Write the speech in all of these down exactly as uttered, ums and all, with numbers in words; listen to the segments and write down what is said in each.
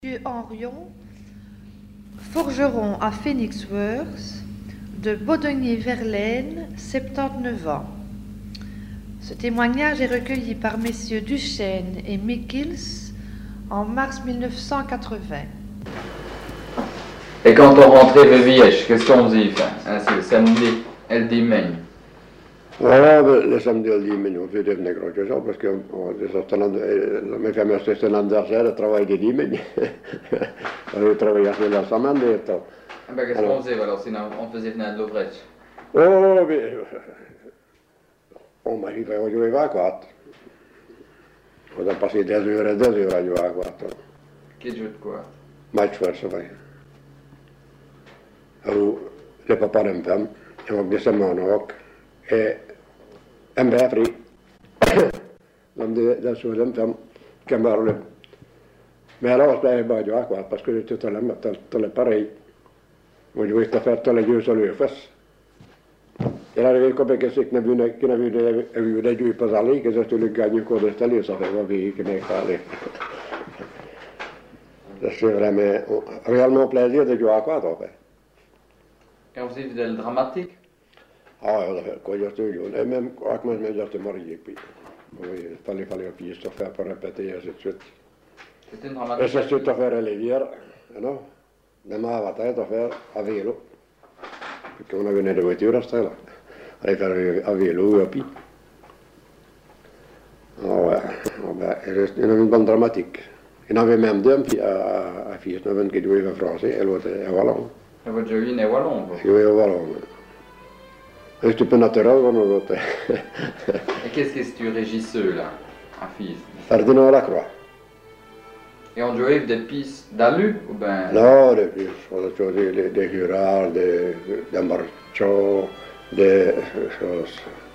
Monsieur Henrion, forgeron à Phoenixworks, de Baudonnier-Verlaine, soixante-dix-neuf ans. Ce témoignage est recueilli par messieurs Duchesne et Mickels en mars mille neuf cent quatre-vingts. Et quand on rentrait de Viège, qu'est-ce qu'on faisait? Enfin, c'est le samedi, elle dit main. Ja, le samedi el diumenge, on faisait venir quelque chose parce que mes femmes étaient en Andersen, elles travaillaient le dimanche. On travaillait la semaine. Ah ben, qu'est-ce qu'on faisait alors? Sinon, on faisait venir de l'ouvrage. Oh, mais on m'a dit qu'on jouait à quatre. On a passé des heures et des heures à jouer à quatre. Qui joue de quoi? Match for ça, oui. Alors, le papa d'une femme, il m'a dit ça mon oncle. Et en ben fri. Dan de så den fem kan bare. Mais alors, je vais jouer à quoi? Parce que tout à l'heure, tout le pareil. Moi, je vais faire tout le jeu sur le fesse. Et là, il comme que c'est que n'a vu que n'a vu vu des jeux pas aller, que c'est le gagne quoi de staller, ça fait vie que n'est pas aller. C'est vraiment réellement plaisir de jouer à quoi, en fait. Et on faisait le dramatique? Ah, ja, dat kon je natuurlijk doen. En même, ook met mij dat te marier. Oui, fallait fallait appuyer sur faire pour répéter et ainsi de suite. C'était une Et dramatique. c'est tout à faire à l'évière, non? Même à la tête à faire à vélo. Parce qu'on avait une voiture à ce là. Allait faire à vélo ou à pied. Ah ouais, ah ben, il y avait une bonne dramatique. Il y en avait même deux à fille, il y en avait une qui jouait en français et l'autre en wallon. Et votre jeu est wallon? Il jouait en wallon. C'est un peu naturel, on l'autre. Et qu'est-ce que c'est régisseur là, en fils? Ferdinand Lacroix. Et on jouait des pistes d'alu ou ben? Non, des pistes, on a joué des, des Gurard, des, des Marchaux, des choses.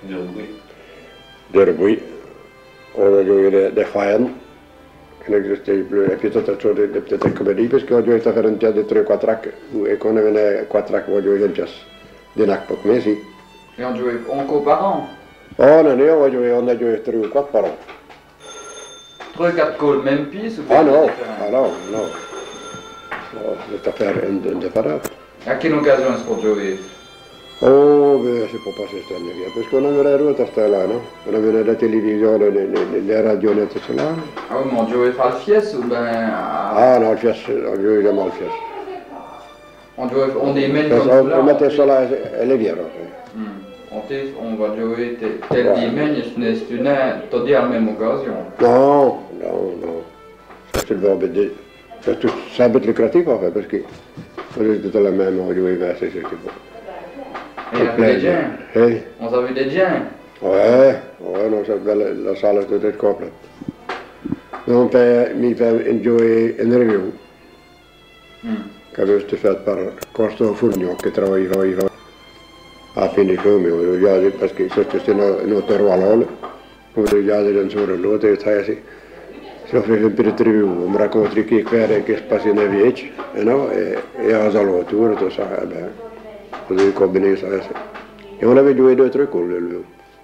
Des Rebouis. On a joué des, des Fayennes, qui n'existaient plus. Et puis tout a joué des petites comédies, parce qu'on a joué à faire une pièce de trois quatre actes, et qu'on avait quatre actes, on a joué une pièce d'un acte pour mais si. Et on jouait encore par an? Oh non, non, on a joué, on a joué trois ou quatre par an. Trois, quatre calls, même piste ou Ah non, différent? ah non, non. C'est affaire indifférente. À quelle occasion est-ce qu'on jouait? Oh, mais c'est pas passé cette année, parce qu'on avait la route à ce là, non? On avait la télévision, les, les, les radios, et tout cela. Ah oui, mais on jouait pas le fies ou ben? À... Ah non, le fies, on jouait jamais le fies. On jouait, on est même Parce comme on, cela. on mettait fait- ça là, elle est bien, en fait. Hmm. On, te- on va jouer tel tel dimanche, c'est une toddy à la même occasion. Non, non, non. Ça, c'est le verbe de... C'est tout, c'est un peu lucratif, en fait, parce que... On était dans la même, on jouait vers ces c'était bon. Et il y avait des gens. Hein? On avait des gens. Ouais, ouais, non, ça, la, la salle était complète. On fait, mi fait enjoy une review. Hmm. Che aveva été faite par Costa Fournion, qui travaillait à Phoenixworks, mais parce que c'était notre wallon. On regardait d'un sur l'autre et ça, ça fait un peu de review. On me racontait qui fait, qui se passait dans Viège, et à Zalotour, tout ça, et ben, on avait combiné ça. Et on avait joué deux trucs, le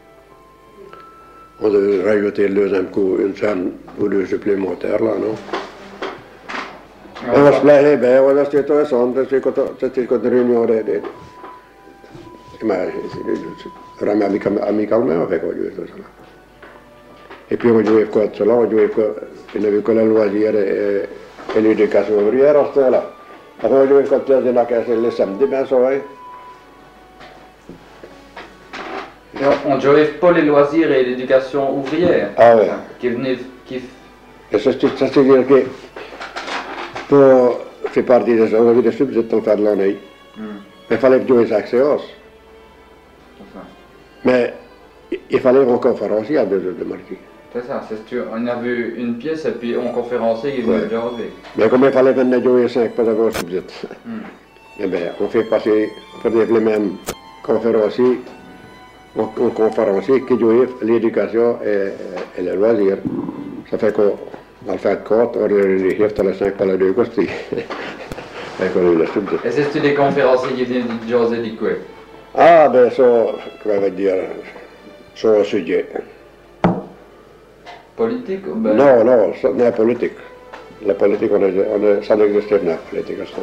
On devait rajouter le deuxième coup, une scène ou deux supplémentaires, là, non? Et On on se plaisait bien, voilà, c'était intéressant, c'était une réunion de... de mais vraiment amicalement avec on jouait tout ça. Et puis on jouait quoi de cela, on jouait quoi, il n'avait que le loisir et, et l'éducation ouvrière à ce là. Après on jouait comme ça, de la caisse le samedi, bien ça, oui. Et on, on jouait pas les loisirs et l'éducation ouvrière. Ah ouais. Qui venait, qui... Et ça, c'est- ça c'est dire que pour faire partie de ça, on avait des subjets à faire de l'année. Hmm. Mais il fallait jouer chaque séance. C'est ça. Mais il fallait une conférencier à deux heures de mardi. C'est ça, c'est sûr. On a vu une pièce et puis on conférencier qui venait Ouais. jaser. Mais comme il fallait venir jouer cinq pour avoir un subjet, Hmm. eh bien, on fait passer pour les mêmes conférenciers, un, un conférencier qui jouait l'éducation et, et les loisirs. Ça fait qu'on va le faire compte, on réunit à les cinq pour les deux costis. Et qu'on a eu le subjet. Et c'est des conférenciers qui venaient de jaser du quoi? Ah, ben ça, comment on va dire, ça un sujet. Politique ou ben? Non, non, ça n'est pas politique. la politica on, on sanekisesti enää politiikassa.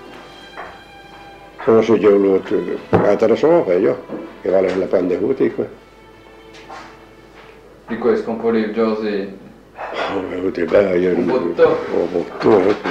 Se on syy joulu, ajatella Suomeen jo, ja valheella pande huutiikko. Du coup, est-ce qu'on peut les jaser? Huuti vähän jo. Mutta. Mutta.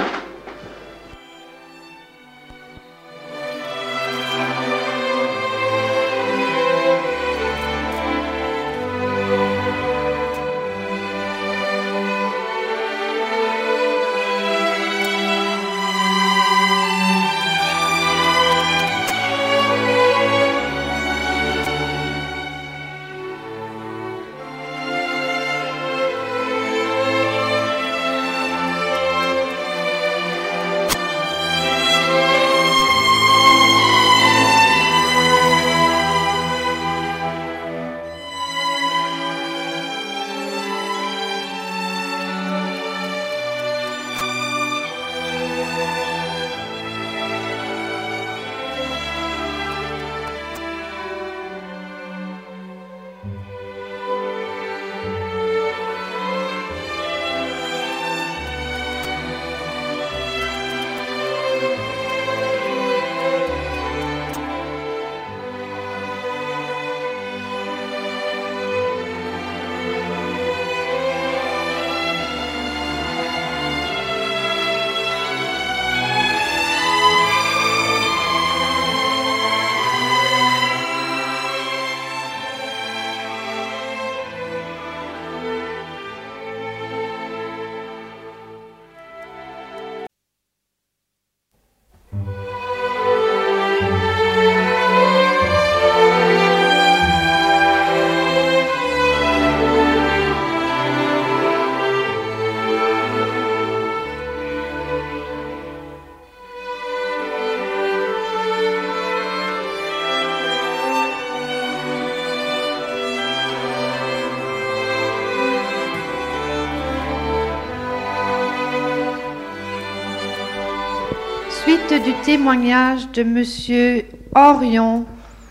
Suite du témoignage de Monsieur Orion,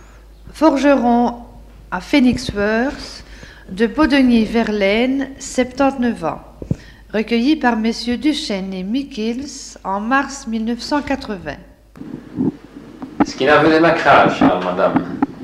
forgeron à Phoenixworth, de Bodogny-Verlaine, soixante-dix-neuf ans, recueilli par Messieurs Duchesne et Mikkels en mars mille neuf cent quatre-vingts. Est-ce qu'il avait des macrages, hein, madame?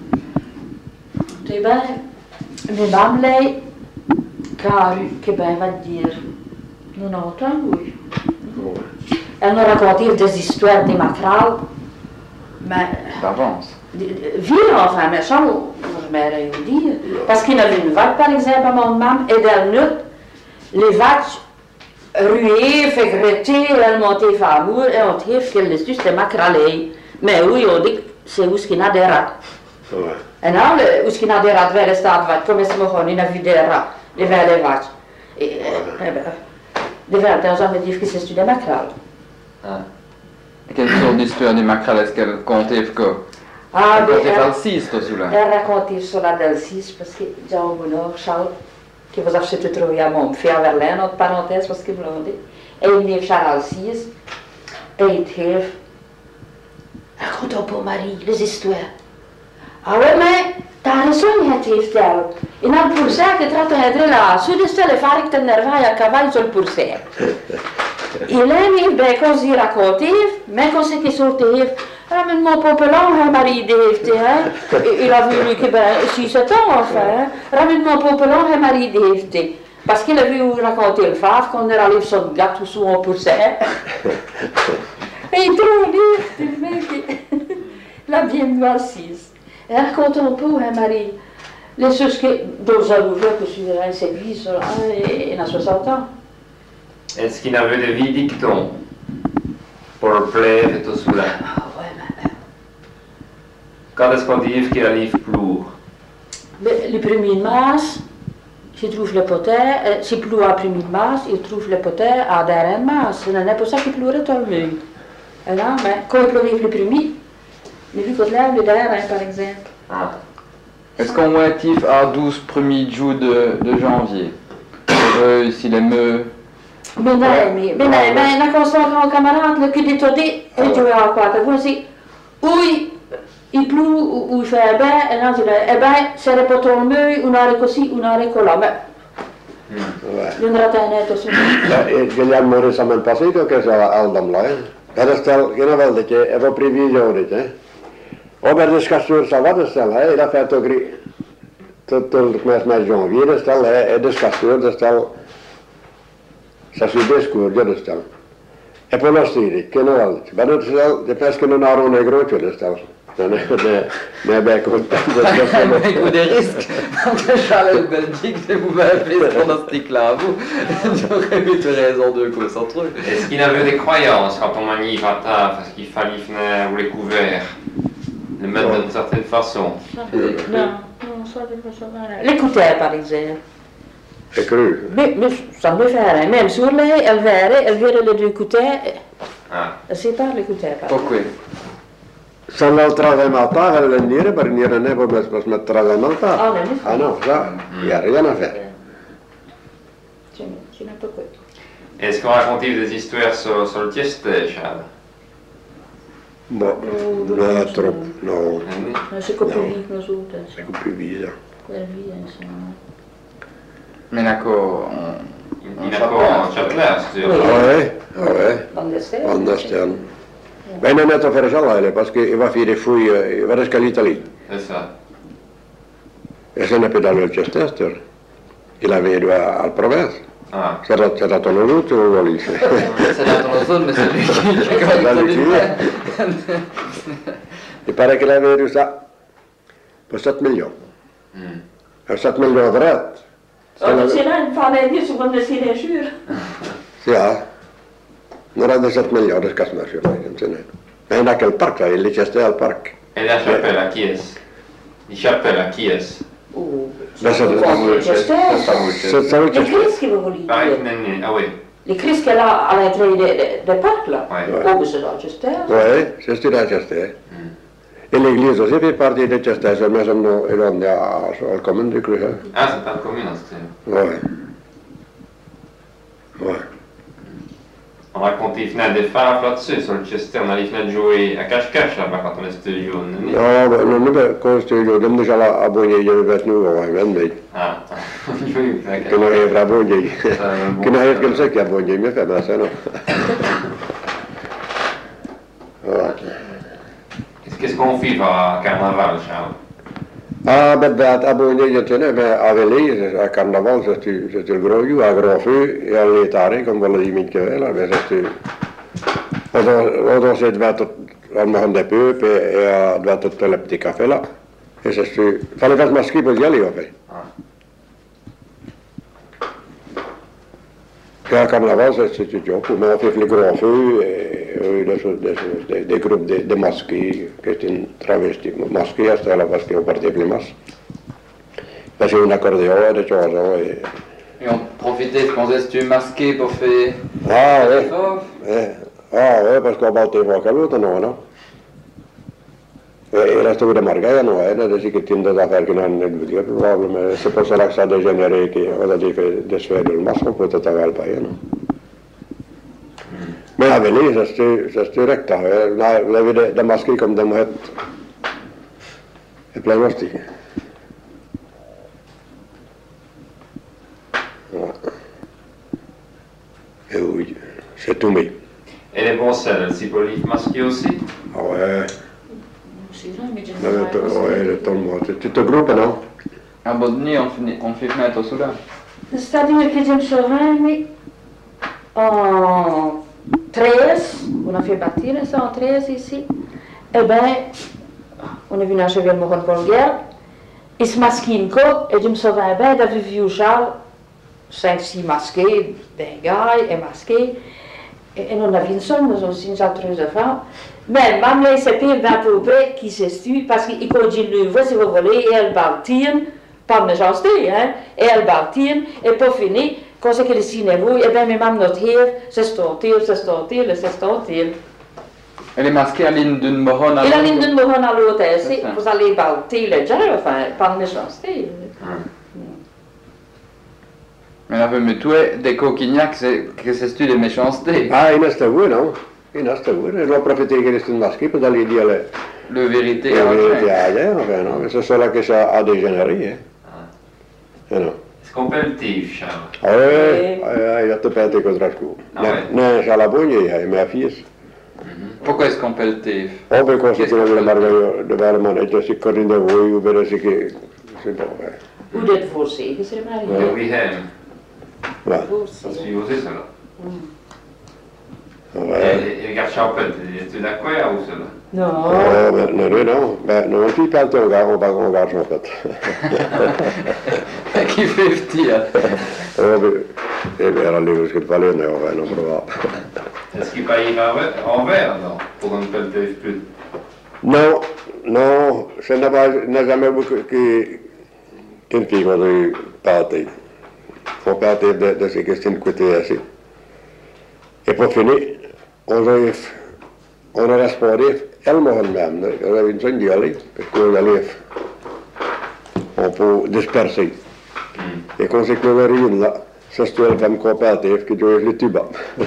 Det är min mamma car che ben va dire non ho lui. Elle nous racontait des histoires des macrales, mais D'avance. vieux enfin méchant, je m'aurais dit, parce qu'il y avait une vague par exemple à mon maman et dans l'autre, les vaches ruaient, fait gretter, elles montaient famour et on dit qu'elles les sucent des macrales. Mais oui, on dit que c'est où ce qu'il y a des rats. En nou, hoe je naar de raad wel staat wat, kom eens maar gewoon in een de raad, de wel wat. De wel, dan zou je dire que c'est une macrale. Ah. Et quelle sorte d'histoire du mackerel est-ce qu'elle contait que Ah, elle contait elle- pas le six, toi, celui-là? Elle racontait cela dans le six parce que j'ai un bonheur, Charles, qui vous a acheté trouvé à mon frère Verlaine, entre parenthèses, parce que vous l'avez dit. Et il venait Charles six, et il dit, raconte un peu Marie, les histoires. Ah ouais, mais t'as raison, het heeft elle. In het pourcent que traite het là, sur de stelle fare que nervaia a cavallo sul pourcent. Il aime bij così raconter, mais quand c'est qui sortait, ramène-moi popelon, hein, Marie Dave, hein. Il a vu lui que ben, six sept ans, enfin, hein. Ramène-moi popelon, hein, Marie Dave. Parce qu'il a vu raconter le fave, qu'on est allé sur le gâteau sous un pourcent. Et il trouve dire, le mec, la bienvenue assise. Elle raconte un peu, hein, Marie, les choses que, dont j'avoue que je suis dans cette vie, sur, hein, et il a soixante ans. Est-ce qu'il avait des vies dictons pour le plaire et tout cela? Ah ouais, mais... Quand est-ce qu'on dit qu'il arrive plus? mais le premier mars, je trouve le potet, euh, si pleut à premier mars, il trouve le potet à dernier mars. Ce n'est pas ça qui pleurait tout le monde. Et là, mais quand il pleuvait le premier, mais vu qu'on lève le dernier, par exemple. Ah. Est-ce qu'on est actif à douze premiers jours de, de janvier? Euh, ici les meux. Mais non, mais, mais non, mais on a constat un camarade là, qui détonnait, et tu vois quoi, tu vois, c'est, oui, il pleut, ou ou il fait bien, et là, tu dis, eh bien, c'est pas tombé, on a réussi, on a récolté, mais, Din ratajneet on sun. Kyllä muuri saman pasito kesällä aldamlain. Pedestal kena valdike evo previsionet eh. Ober discussur sa vadestal ei la fait ogri tot tot mes mes janvier destal e discussur destal sa su discours destal. E poi lo stile kena vald. Bado destal de pesque non aro negro destal. Ne ne ne ben contento Avec des risques. Donc Charles Belgique, vous m'avez appelé ce pronostic-là à vous. J'aurais eu raison de cause entre eux. Est-ce qu'il avait des croyances quand on manie Vata, parce qu'il fallait venir ou les couverts, le mettre d'une certaine façon? Non, non, ça de façon. L'écouter par exemple. C'est cru. Mais, mais ça me fait rien. Même sur les, elle verrait, elle verrait les deux écouteurs. Ah. C'est pas l'écouteur par Pourquoi? Sanal travemalta elle nire per nire ne po mes pas met travemalta. Ah non, Ah non, ça, il n'y a rien à faire. Tu n'as pas quoi. Est-ce qu'on racontait des histoires sur, sur le Tieste, Charles? Bon, non, trop, non, C'est comme plus vite nous autres. c'est un peu plus bizarre. La vie, c'est. Mais d'accord, Il n'a pas en Châtelet, c'est Oui. Ah ouais, ah ouais, Van der Stel. Van der Stern. Ben non, net over zal parce qu'il va faire des fouilles, il va jusqu'à l'Italie. c'est ça. Et ce n'est pas dans le Chester. Il avait dû à la province. Ah. C'est dans c'est dans ton route ou Wallis? c'est dans ton zone, mais c'est lui qui qui a Dans le connu Chili. Il paraît qu'il avait eu ça pour sept millions. Mm. sept millions de rätt. Och sedan faller det så kommer det sin sjur. Ja, non hade sept millions de skattmaskin. Men aquel parc là, il était à parc. Et la chapelle à qui est-ce? La chapelle à qui est-ce? Oh, Ben, ça, c'est C'est ça Les qui crises qui vont lire. Pareil, Nenni, ah oui. Les crises qu'elle a à l'entrée des parcs là. Ouais. Ouais. Oh, c'est Rochester. Oui, c'est ce à Chester. Et l'église aussi fait partie de Chester, mais som nu är de där så kommer det kru här. Ah, c'est pas le commune, c'est... Ouais. Ouais. On racontait les fenêtres des phares là-dessus, sur le Chester, on allait venir jouer à cache-cache là-bas quand on était jeune. Ja, men nu blir konstgjord, de déjà la abonné, jag vet nu vad jag vänder. Ah, oui, d'accord. Kunna evra abonné. Kunna helt kan säkert abonné med fem sen. Ja. Qu'est-ce qu'on fait à Carnaval, Charles? Ah, men det abonné jag tänker med Aveli, à carnaval, c'est tu c'est le gros you, à gros feu, et à l'étare comme on l'a dit min kväll, men c'est tu. Och då och då så det var on me hade pöp et det var tout le petit café là. Et c'est tu fallait faire masquer pour y aller en fait. Et à carnaval, c'est tu job, mais on fait les gros feux, et des, des, des groupes de, de masqués, qui étaient travestis, masqués à ce là parce qu'on partait plus masse. Parce qu'on accordéon, des choses, et... Et on profitait, je pensais, si tu es masqué pour faire... Ah ouais, fort. ouais. Ah ouais, parce qu'on battait pas qu'à l'autre, non, non. Et la stora marga non è, det är säkert inte därför att han är det problem, men c'est pour ça que ça dégénéré que on a dit fait des faits de masse pour tout avoir pas non. Men jag vill så stu så stu räkta. Nej, det är det de masker kom de het. Det blev måste. Ja. Oui, c'est tout mais. Et les brosselles, c'est pour les masquer aussi? Ah ouais. Ouais, le temps moi. Tu te groupes non? À Bodny, on fait, on fait fenêtre au Soudan. Det staat hier que je me en treize, on a fait bâtir ça en treize ici. Eh ben, on est venu à Chevel Moron Polguer, il se masque une côte, et je me souviens bien d'avoir vu Charles, cinq six masqués, des gars, et masqués. Et on a vu une seule, mais aussi une chaltreuse de femme. Mais même les sépirs d'un peu près qui s'estuent, parce qu'il continue, si vous voulez, et elle bâtire, pas de méchanceté, hein, et elle bâtire, et pour finir, quand c'est que les cinévaux, et bien, mes mamans notre hier, c'est stontir, c'est stontir, c'est stontir. Elle est masquée à l'île d'une moron à Et la ligne d'une moron à l'autre, C'est ça. vous allez bâtir le genre, enfin, pas de méchanceté. Men jag men tu är det coquignac que c'est stu de méchanceté. Ah, i nästa år no. I nästa år. Det var profiter que c'est masqué pour d'aller dire le Le vérité la à vérité ailleurs, enfin non, c'est cela que ça a dégénéré, hein. Ah non. Est-ce Kompeltiv, Charles. Ai, ai, ai, jotta päätikö trasku. Ai. Näin salabunji hai, mä fies. Pourquoi est-ce qu'on peut le tif? On peut constater le margo de Valman et de Sicorin de Voy ou de Siki. C'est bon, ouais. Hoe dit voor zeggen ze maar? Ja, wie hem? Ja. Voor Dat is zeggen. ju aussi cela. Ouais. Et regarde Charles, tu es d'accord ou cela? Non. Oh, mais non, non, non. Ben, non, si pas ton gars, on va on va en fait. Qui fait tir? Oh, mais det är alla livet skulle falla ner och vara någon bra. Est-ce qu'il va y avoir en vert alors, pour un pelletif plus? Non, non, ça n'a pas, n'a jamais beaucoup qui, qu'une fille m'a dit partir. Faut partir de, de ces questions côté ainsi. Et pour finir, on a, on a respondé, elle m'a même, on avait une seule dialogue, parce qu'on allait, on peut disperser. Et quand c'est que le là, ça se trouve fem coopératif qui joue le tuba.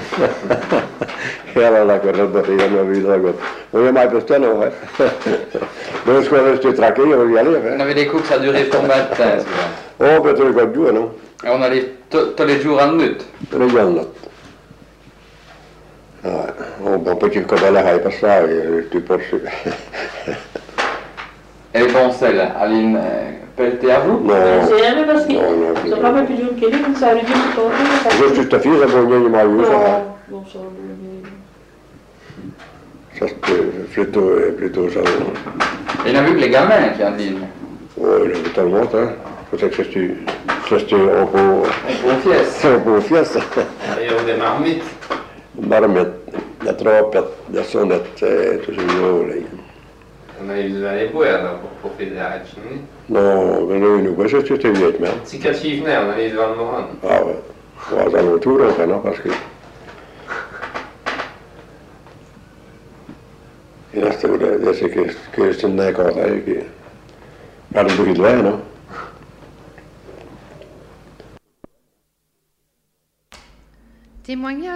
Hela la cosa da fare una vita gott. Non è mai bestämma, va. Non ska resta tracke och jag On lever. avait des coups que ça durait combien de temps? celui-là? Oh, peut-être que du non. Et on allait to- tous les jours en minute. Det är jävla. Ja, on peut pas que bella hai passare, tu peux. Et les poncelles, Aline, euh, pelleter à vous? Non. C'est même parce que Non, non, ils ont pas mal plus dur que lui, comme ça aurait dû se tourner. Je suis ta fille, ça va bien mal vu ça. Non, non, ça Ça c'est plutôt plutôt ça. Il y en a vu que les gamins qui en ligne. Oh, il est tellement hein. Peut-être que c'est c'est on peut On confiesse. on peut faire ça. Arrière des marmites. Marmet, la troppet, la sonnet, tout ce joli. On a eu des années pour alors pour profiter de la Hatchini. No, men nu, nu kanske jag tycker vet med. Sika chief när on a eu Van Mohan. Ja, vad är det tur och kan parce que. I nästa år det är säkert que c'est une d'accord avec qui. Par le bruit de l'air, non? Témoignage